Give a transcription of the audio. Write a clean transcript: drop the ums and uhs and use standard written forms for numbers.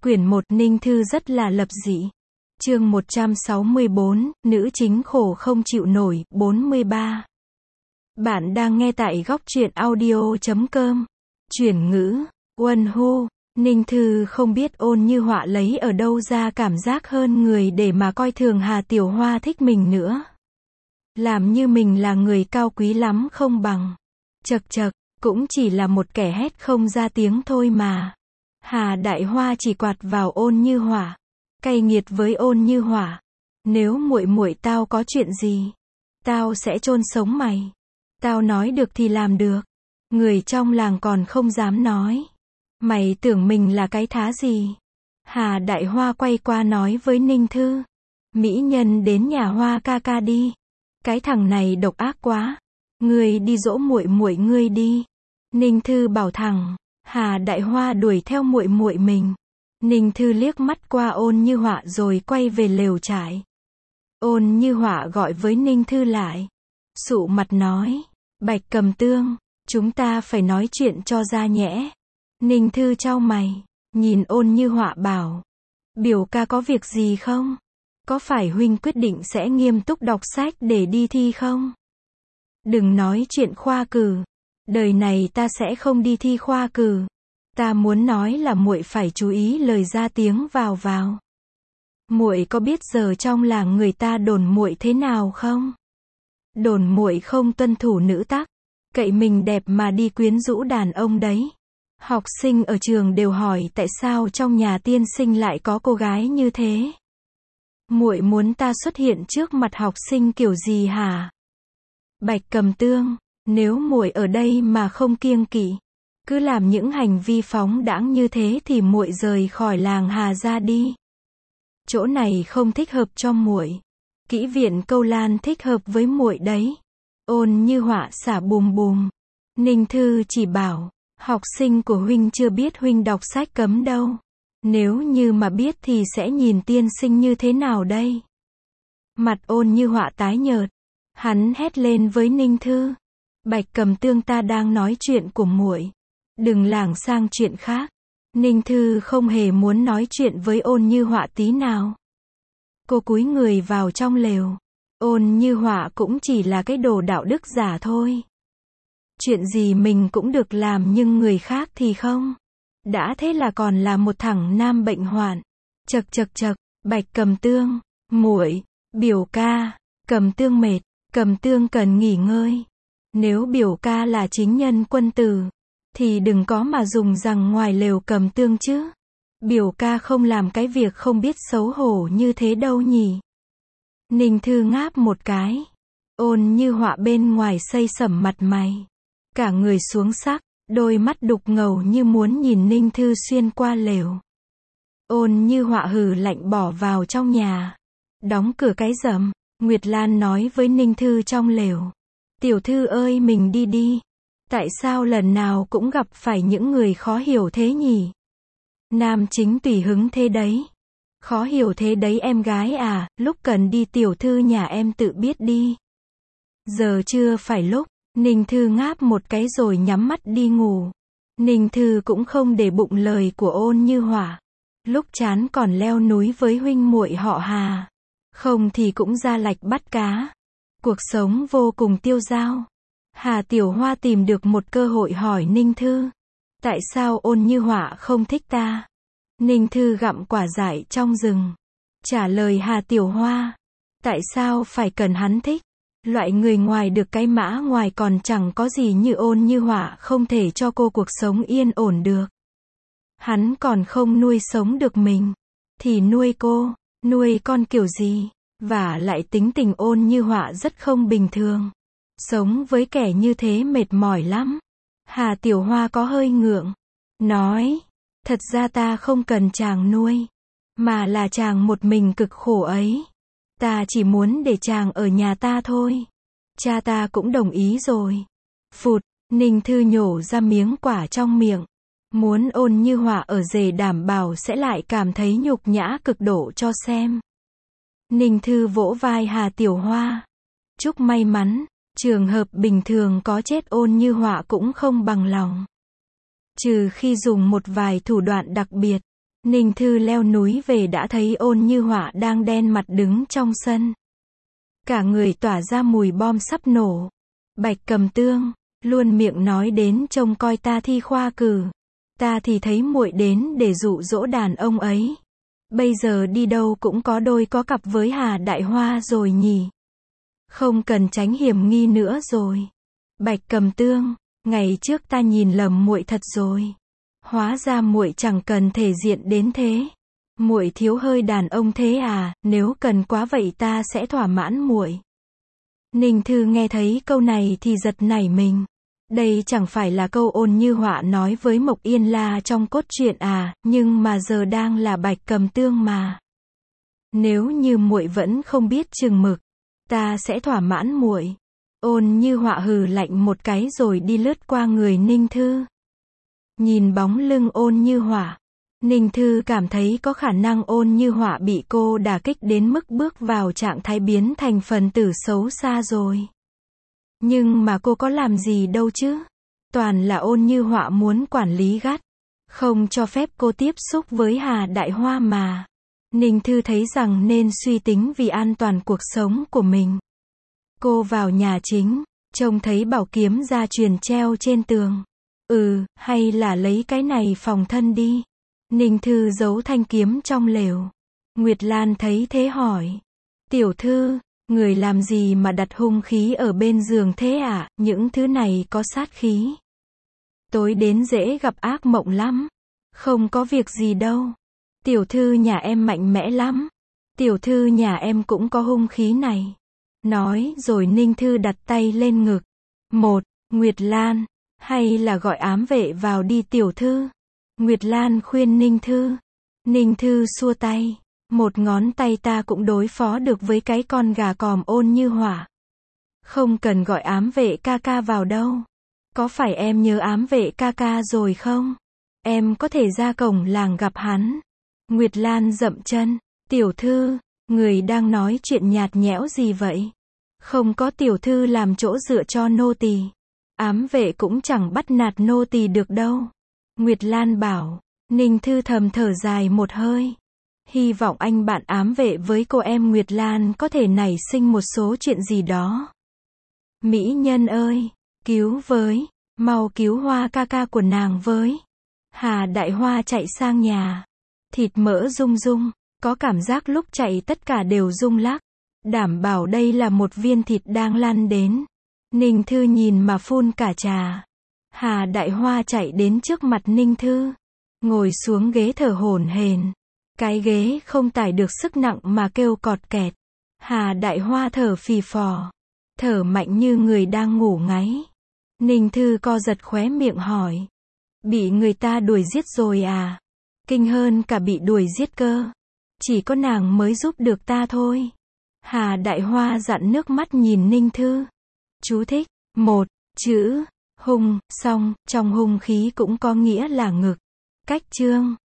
Quyển 1 Ninh Thư rất là lập dị. Chương 164, nữ chính khổ không chịu nổi, 43. Bạn đang nghe tại góc truyện audio.com. Chuyển ngữ, Quân Hu, Ninh Thư không biết Ôn Như Họa lấy ở đâu ra cảm giác hơn người để mà coi thường Hà Tiểu Hoa thích mình nữa. Làm như mình là người cao quý lắm không bằng. Chậc chậc, cũng chỉ là một kẻ hét không ra tiếng thôi mà. Hà Đại Hoa chỉ quạt vào Ôn Như Họa, cay nghiệt với Ôn Như Họa. Nếu muội muội tao có chuyện gì, tao sẽ chôn sống mày. Tao nói được thì làm được. Người trong làng còn không dám nói. Mày tưởng mình là cái thá gì? Hà Đại Hoa quay qua nói với Ninh Thư. Mỹ nhân đến nhà Hoa ca ca đi. Cái thằng này độc ác quá. Ngươi đi dỗ muội muội ngươi đi. Ninh Thư bảo thẳng. Hà Đại Hoa đuổi theo muội muội mình. Ninh Thư liếc mắt qua Ôn Như Họa rồi quay về lều trại. Ôn Như Họa gọi với Ninh Thư lại. Sụ mặt nói. Bạch Cầm Tương, chúng ta phải nói chuyện cho ra nhẽ. Ninh Thư chau mày, nhìn Ôn Như Họa bảo. Biểu ca có việc gì không? Có phải huynh quyết định sẽ nghiêm túc đọc sách để đi thi không? Đừng nói chuyện khoa cử. Đời này ta sẽ không đi thi khoa cử. Ta muốn nói là muội phải chú ý lời ra tiếng vào vào. Muội có biết giờ trong làng người ta đồn muội thế nào không? Đồn muội không tuân thủ nữ tắc, cậy mình đẹp mà đi quyến rũ đàn ông đấy. Học sinh ở trường đều hỏi tại sao trong nhà tiên sinh lại có cô gái như thế. Muội muốn ta xuất hiện trước mặt học sinh kiểu gì hả? Bạch Cầm Tương, nếu muội ở đây mà không kiêng kỵ, cứ làm những hành vi phóng đãng như thế thì muội rời khỏi làng Hà ra đi. Chỗ này không thích hợp cho muội. Kỹ viện Câu Lan thích hợp với muội đấy. Ôn Như Họa xả bùm bùm. Ninh Thư chỉ bảo, học sinh của huynh chưa biết huynh đọc sách cấm đâu. Nếu như mà biết thì sẽ nhìn tiên sinh như thế nào đây? Mặt Ôn Như Họa tái nhợt. Hắn hét lên với Ninh Thư. Bạch Cầm Tương, ta đang nói chuyện của muội. Đừng lảng sang chuyện khác. Ninh Thư không hề muốn nói chuyện với Ôn Như Họa tí nào. Cô cúi người vào trong lều. Ôn Như Họa cũng chỉ là cái đồ đạo đức giả thôi. Chuyện gì mình cũng được làm nhưng người khác thì không. Đã thế là còn là một thằng nam bệnh hoạn. Chậc chậc chậc, Bạch Cầm Tương, muội, biểu ca, Cầm Tương mệt, Cầm Tương cần nghỉ ngơi. Nếu biểu ca là chính nhân quân tử, thì đừng có mà dùng rằng ngoài lều Cầm Tương chứ. Biểu ca không làm cái việc không biết xấu hổ như thế đâu nhỉ. Ninh Thư ngáp một cái. Ôn Như Họa bên ngoài xây sẩm mặt mày. Cả người xuống sắc, đôi mắt đục ngầu như muốn nhìn Ninh Thư xuyên qua lều. Ôn Như Họa hừ lạnh bỏ vào trong nhà. Đóng cửa cái rầm. Nguyệt Lan nói với Ninh Thư trong lều. Tiểu thư ơi, mình đi đi. Tại sao lần nào cũng gặp phải những người khó hiểu thế nhỉ? Nam chính tùy hứng thế đấy. Khó hiểu thế đấy em gái à, lúc cần đi tiểu thư nhà em tự biết đi. Giờ chưa phải lúc. Ninh Thư ngáp một cái rồi nhắm mắt đi ngủ. Ninh Thư cũng không để bụng lời của Ôn Như Họa. Lúc chán còn leo núi với huynh muội họ Hà. Không thì cũng ra lạch bắt cá. Cuộc sống vô cùng tiêu dao. Hà Tiểu Hoa tìm được một cơ hội hỏi Ninh Thư. Tại sao Ôn Như Họa không thích ta? Ninh Thư gặm quả dại trong rừng. Trả lời Hà Tiểu Hoa. Tại sao phải cần hắn thích? Loại người ngoài được cái mã ngoài còn chẳng có gì như Ôn Như Họa không thể cho cô cuộc sống yên ổn được. Hắn còn không nuôi sống được mình. Thì nuôi cô, nuôi con kiểu gì? Và lại tính tình Ôn Như Họa rất không bình thường. Sống với kẻ như thế mệt mỏi lắm. Hà Tiểu Hoa có hơi ngượng. Nói, thật ra ta không cần chàng nuôi. Mà là chàng một mình cực khổ ấy. Ta chỉ muốn để chàng ở nhà ta thôi. Cha ta cũng đồng ý rồi. Phụt, Ninh Thư nhổ ra miếng quả trong miệng. Muốn Ôn Như Họa ở rể đảm bảo sẽ lại cảm thấy nhục nhã cực độ cho xem. Ninh Thư vỗ vai Hà Tiểu Hoa. Chúc may mắn. Trường hợp bình thường có chết Ôn Như Họa cũng không bằng lòng. Trừ khi dùng một vài thủ đoạn đặc biệt. Ninh Thư leo núi về đã thấy Ôn Như Họa đang đen mặt đứng trong sân. Cả người tỏa ra mùi bom sắp nổ. Bạch Cầm Tương, luôn miệng nói đến trông coi ta thi khoa cử. Ta thì thấy muội đến để dụ dỗ đàn ông ấy. Bây giờ đi đâu cũng có đôi có cặp với Hà Đại Hoa rồi nhỉ. Không cần tránh hiểm nghi nữa rồi. Bạch Cầm Tương, ngày trước ta nhìn lầm muội thật rồi. Hóa ra muội chẳng cần thể diện đến thế. Muội thiếu hơi đàn ông thế à, nếu cần quá vậy ta sẽ thỏa mãn muội. Ninh Thư nghe thấy câu này thì giật nảy mình. Đây chẳng phải là câu Ôn Như Họa nói với Mộc Yên La trong cốt truyện à, nhưng mà giờ đang là Bạch Cầm Tương mà. Nếu như muội vẫn không biết chừng mực, ta sẽ thỏa mãn muội. Ôn Như Họa hừ lạnh một cái rồi đi lướt qua người Ninh Thư. Nhìn bóng lưng Ôn Như Họa, Ninh Thư cảm thấy có khả năng Ôn Như Họa bị cô đả kích đến mức bước vào trạng thái biến thành phần tử xấu xa rồi. Nhưng mà cô có làm gì đâu chứ? Toàn là Ôn Như Họa muốn quản lý gắt, không cho phép cô tiếp xúc với Hà Đại Hoa mà. Ninh Thư thấy rằng nên suy tính vì an toàn cuộc sống của mình. Cô vào nhà chính, trông thấy bảo kiếm gia truyền treo trên tường. Hay là lấy cái này phòng thân đi. Ninh Thư giấu thanh kiếm trong lều. Nguyệt Lan thấy thế hỏi. Tiểu thư, người làm gì mà đặt hung khí ở bên giường thế ạ? Những thứ này có sát khí. Tối đến dễ gặp ác mộng lắm. Không có việc gì đâu. Tiểu thư nhà em mạnh mẽ lắm. Tiểu thư nhà em cũng có hung khí này. Nói rồi Ninh Thư đặt tay lên ngực. Nguyệt Lan, hay là gọi ám vệ vào đi tiểu thư. Nguyệt Lan khuyên Ninh Thư. Ninh Thư xua tay. Một ngón tay ta cũng đối phó được với cái con gà còm Ôn Như Họa. Không cần gọi ám vệ ca ca vào đâu. Có phải em nhớ ám vệ ca ca rồi không? Em có thể ra cổng làng gặp hắn. Nguyệt Lan dậm chân. Tiểu thư, người đang nói chuyện nhạt nhẽo gì vậy? Không có tiểu thư làm chỗ dựa cho nô tỳ. Ám vệ cũng chẳng bắt nạt nô tỳ được đâu. Nguyệt Lan bảo. Ninh Thư thầm thở dài một hơi. Hy vọng anh bạn ám vệ với cô em Nguyệt Lan có thể nảy sinh một số chuyện gì đó. Mỹ nhân ơi, cứu với, mau cứu Hoa ca ca của nàng với. Hà Đại Hoa chạy sang nhà. Thịt mỡ rung rung, có cảm giác lúc chạy tất cả đều rung lắc. Đảm bảo đây là một viên thịt đang lăn đến. Ninh Thư nhìn mà phun cả trà. Hà Đại Hoa chạy đến trước mặt Ninh Thư. Ngồi xuống ghế thở hổn hển. Cái ghế không tải được sức nặng mà kêu cọt kẹt. Hà Đại Hoa thở phì phò. Thở mạnh như người đang ngủ ngáy. Ninh Thư co giật khóe miệng hỏi. Bị người ta đuổi giết rồi à? Kinh hơn cả bị đuổi giết cơ. Chỉ có nàng mới giúp được ta thôi. Hà Đại Hoa dặn nước mắt nhìn Ninh Thư. Chú thích. Một chữ hung, song, trong hung khí cũng có nghĩa là ngực. Cách chương